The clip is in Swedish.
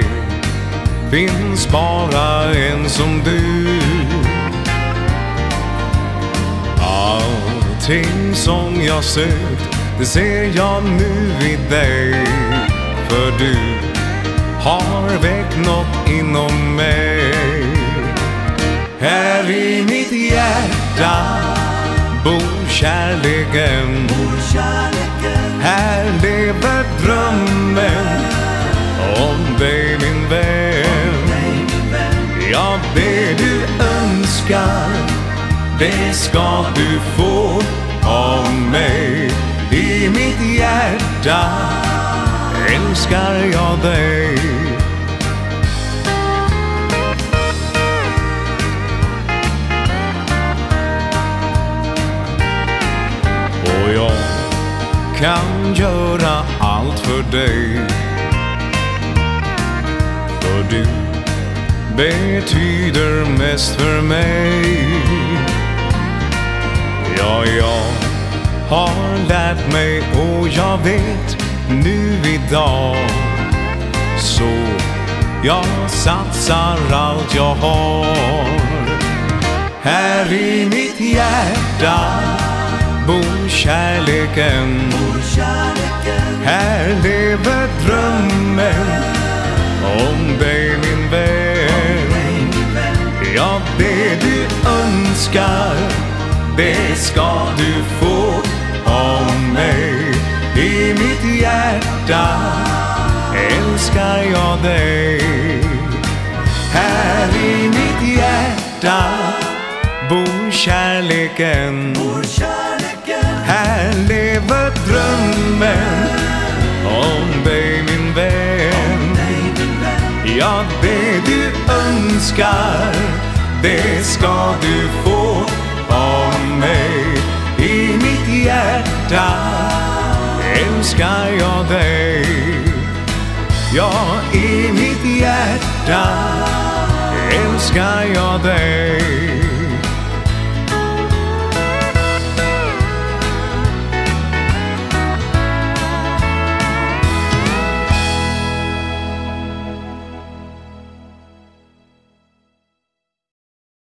det finns bara en som du. Allting som jag sökt, det ser jag nu i dig. För du har väckt något inom mig. Här i mitt hjärta bor kärleken. Här lever drömmen om dig min vän. Ja, det du önskar, det ska du få av mig. I mitt hjärta älskar jag dig. Och jag kan göra allt för dig. För du betyder mest för mig. Ja, jag har lärt mig och jag vet nu idag. Så jag satsar allt jag har. Här i mitt hjärta bor kärleken. Här lever drömmen om dig min vän. Ja, det du önskar, det ska du få av mig. I mitt hjärta älskar jag dig. Här i mitt hjärta bor kärleken. Här lever drömmen om dig min vän. Ja, det du önskar, det ska du få av mig. I mitt hjärta älskar jag dig. Ja, i mitt hjärta älskar jag dig.